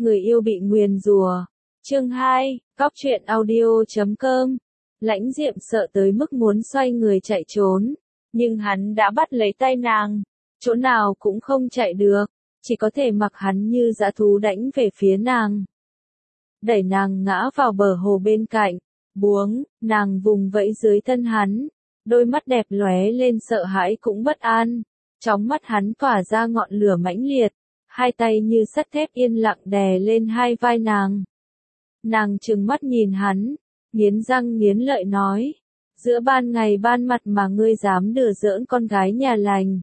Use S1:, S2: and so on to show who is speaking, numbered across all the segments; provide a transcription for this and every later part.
S1: Người yêu bị nguyền rủa. Chương 2, Cóc truyện audio.com. Lãnh Diệm sợ tới mức muốn xoay người chạy trốn, nhưng hắn đã bắt lấy tay nàng, chỗ nào cũng không chạy được, chỉ có thể mặc hắn như dã thú đánh về phía nàng. Đẩy nàng ngã vào bờ hồ bên cạnh, buống, nàng vùng vẫy dưới thân hắn, đôi mắt đẹp lóe lên sợ hãi cũng bất an, trong mắt hắn tỏa ra ngọn lửa mãnh liệt, hai tay như sắt thép yên lặng đè lên hai vai nàng. Nàng trừng mắt nhìn hắn, nghiến răng nghiến lợi nói, giữa ban ngày ban mặt mà ngươi dám đùa giỡn con gái nhà lành.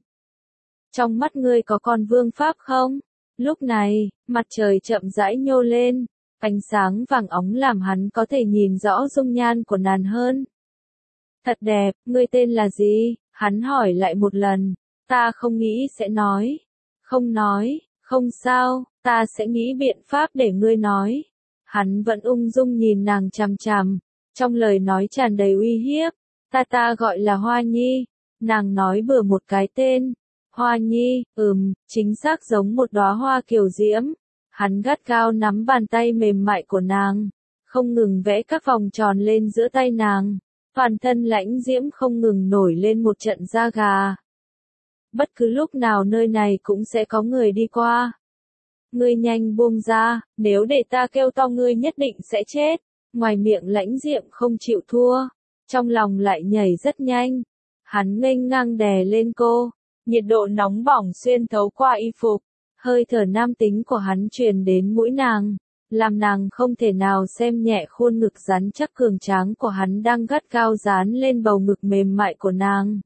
S1: Trong mắt ngươi có con vương pháp không? Lúc này, mặt trời chậm rãi nhô lên, ánh sáng vàng óng làm hắn có thể nhìn rõ dung nhan của nàng hơn. Thật đẹp, ngươi tên là gì? Hắn hỏi lại một lần, ta không nghĩ sẽ nói. Không nói, không sao, ta sẽ nghĩ biện pháp để ngươi nói. Hắn vẫn ung dung nhìn nàng chằm chằm, trong lời nói tràn đầy uy hiếp. Ta gọi là Hoa Nhi. Nàng nói bừa một cái tên. Hoa Nhi, chính xác giống một đóa hoa kiều diễm. Hắn gắt gao nắm bàn tay mềm mại của nàng, không ngừng vẽ các vòng tròn lên giữa tay nàng. Toàn thân Lãnh Diễm không ngừng nổi lên một trận da gà. Bất cứ lúc nào nơi này cũng sẽ có người đi qua. Ngươi nhanh buông ra, nếu để ta kêu to ngươi nhất định sẽ chết. Ngoài miệng Lãnh Diệm không chịu thua, trong lòng lại nhảy rất nhanh. Hắn nghênh ngang đè lên cô, nhiệt độ nóng bỏng xuyên thấu qua y phục, hơi thở nam tính của hắn truyền đến mũi nàng, làm nàng không thể nào xem nhẹ khuôn ngực rắn chắc cường tráng của hắn đang gắt gao dán lên bầu ngực mềm mại của nàng.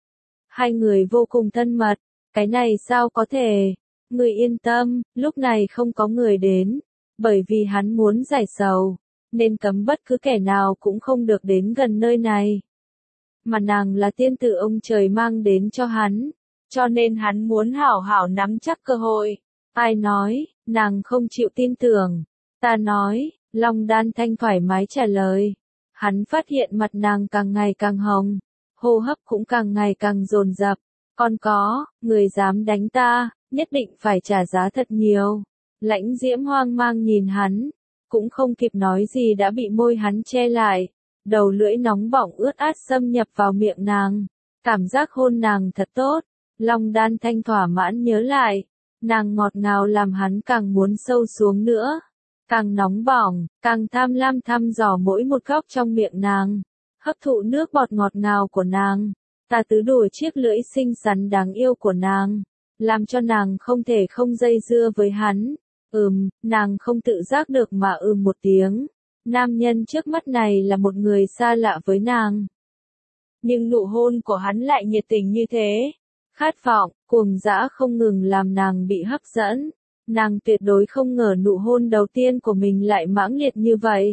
S1: Hai người vô cùng thân mật, cái này sao có thể? Người yên tâm, lúc này không có người đến, bởi vì hắn muốn giải sầu, nên cấm bất cứ kẻ nào cũng không được đến gần nơi này. Mà nàng là tiên tử ông trời mang đến cho hắn, cho nên hắn muốn hảo hảo nắm chắc cơ hội. Ai nói, nàng không chịu tin tưởng. Ta nói, Long Đan Thanh thoải mái trả lời. Hắn phát hiện mặt nàng càng ngày càng hồng, hô hấp cũng càng ngày càng dồn dập. Còn có, người dám đánh ta, nhất định phải trả giá thật nhiều. Lãnh Diễm hoang mang nhìn hắn, cũng không kịp nói gì đã bị môi hắn che lại. Đầu lưỡi nóng bỏng ướt át xâm nhập vào miệng nàng. Cảm giác hôn nàng thật tốt. Long Đan Thanh thỏa mãn nhớ lại. Nàng ngọt ngào làm hắn càng muốn sâu xuống nữa. Càng nóng bỏng, càng tham lam thăm dò mỗi một góc trong miệng nàng. Hấp thụ nước bọt ngọt ngào của nàng. Ta tứ đùa chiếc lưỡi xinh xắn đáng yêu của nàng. Làm cho nàng không thể không dây dưa với hắn. Nàng không tự giác được mà một tiếng. Nam nhân trước mắt này là một người xa lạ với nàng. Nhưng nụ hôn của hắn lại nhiệt tình như thế. Khát vọng, cuồng dã không ngừng làm nàng bị hấp dẫn. Nàng tuyệt đối không ngờ nụ hôn đầu tiên của mình lại mãng liệt như vậy.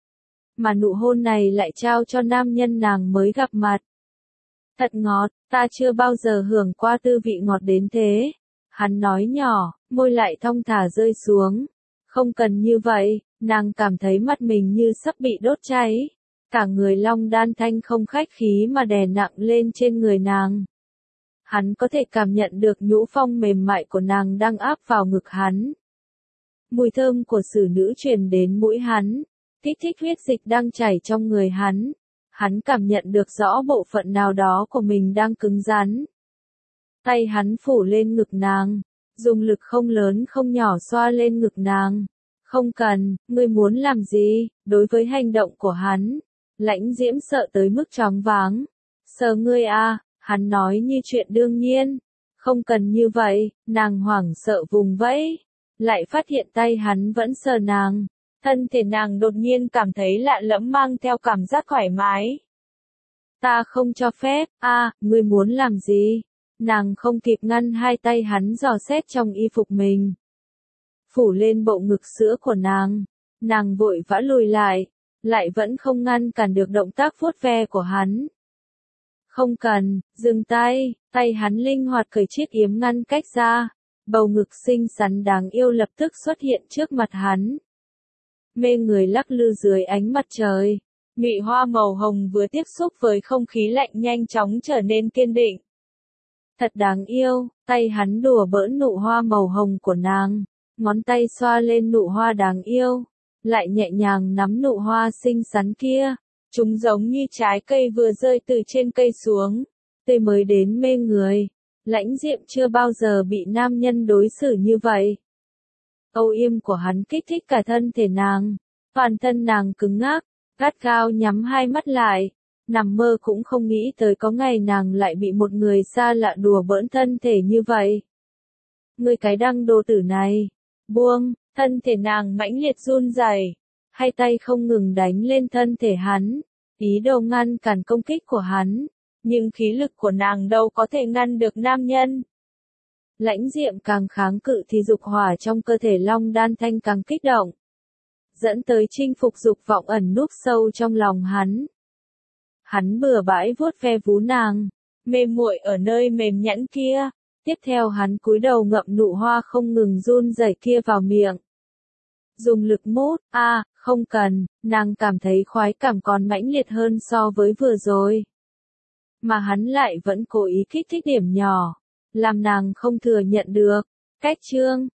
S1: Mà nụ hôn này lại trao cho nam nhân nàng mới gặp mặt. Thật ngọt, ta chưa bao giờ hưởng qua tư vị ngọt đến thế. Hắn nói nhỏ, môi lại thong thả rơi xuống. Không cần như vậy, nàng cảm thấy mặt mình như sắp bị đốt cháy. Cả người Long Đan Thanh không khách khí mà đè nặng lên trên người nàng. Hắn có thể cảm nhận được nhũ phong mềm mại của nàng đang áp vào ngực hắn. Mùi thơm của xử nữ truyền đến mũi hắn, kích thích huyết dịch đang chảy trong người hắn. Hắn cảm nhận được rõ bộ phận nào đó của mình đang cứng rắn. Tay hắn phủ lên ngực nàng, dùng lực không lớn không nhỏ xoa lên ngực nàng. Không cần, ngươi muốn làm gì? Đối với hành động của hắn, Lãnh Diễm sợ tới mức choáng váng. Sờ ngươi à? Hắn nói như chuyện đương nhiên. Không cần như vậy, nàng hoảng sợ vùng vẫy. Lại phát hiện tay hắn vẫn sờ nàng. Thân thể nàng đột nhiên cảm thấy lạ lẫm mang theo cảm giác thoải mái. Ta không cho phép, ngươi muốn làm gì? Nàng không kịp ngăn hai tay hắn dò xét trong y phục mình. Phủ lên bộ ngực sữa của nàng. Nàng vội vã lùi lại vẫn không ngăn cản được động tác vuốt ve của hắn. Không cần, dừng tay hắn linh hoạt cởi chiếc yếm ngăn cách ra. Bầu ngực xinh xắn đáng yêu lập tức xuất hiện trước mặt hắn. Mê người lắc lư dưới ánh mặt trời. Nhụy hoa màu hồng vừa tiếp xúc với không khí lạnh nhanh chóng trở nên kiên định. Thật đáng yêu, tay hắn đùa bỡn nụ hoa màu hồng của nàng. ngón tay xoa lên nụ hoa đáng yêu, lại nhẹ nhàng nắm nụ hoa xinh xắn kia. Chúng giống như trái cây vừa rơi từ trên cây xuống, tươi mới đến mê người. Lãnh Diệm chưa bao giờ bị nam nhân đối xử như vậy. Âu yếm của hắn kích thích cả thân thể nàng, toàn thân nàng cứng ngắc, gắt gao nhắm hai mắt lại, nằm mơ cũng không nghĩ tới có ngày nàng lại bị một người xa lạ đùa bỡn thân thể như vậy. Ngươi cái đăng đồ tử này, buông, thân thể nàng mãnh liệt run rẩy, hai tay không ngừng đánh lên thân thể hắn, ý đồ ngăn cản công kích của hắn, nhưng khí lực của nàng đâu có thể ngăn được nam nhân. Lãnh Diệm càng kháng cự thì dục hỏa trong cơ thể Long Đan Thanh càng kích động, dẫn tới chinh phục dục vọng ẩn núp sâu trong lòng hắn. Hắn bừa bãi vuốt ve vú nàng, mê muội ở nơi mềm nhẵn kia, tiếp theo hắn cúi đầu ngậm nụ hoa không ngừng run rẩy kia vào miệng. Dùng lực mút, không cần, nàng cảm thấy khoái cảm còn mãnh liệt hơn so với vừa rồi. Mà hắn lại vẫn cố ý kích thích điểm nhỏ, làm nàng không thừa nhận được. Cách chương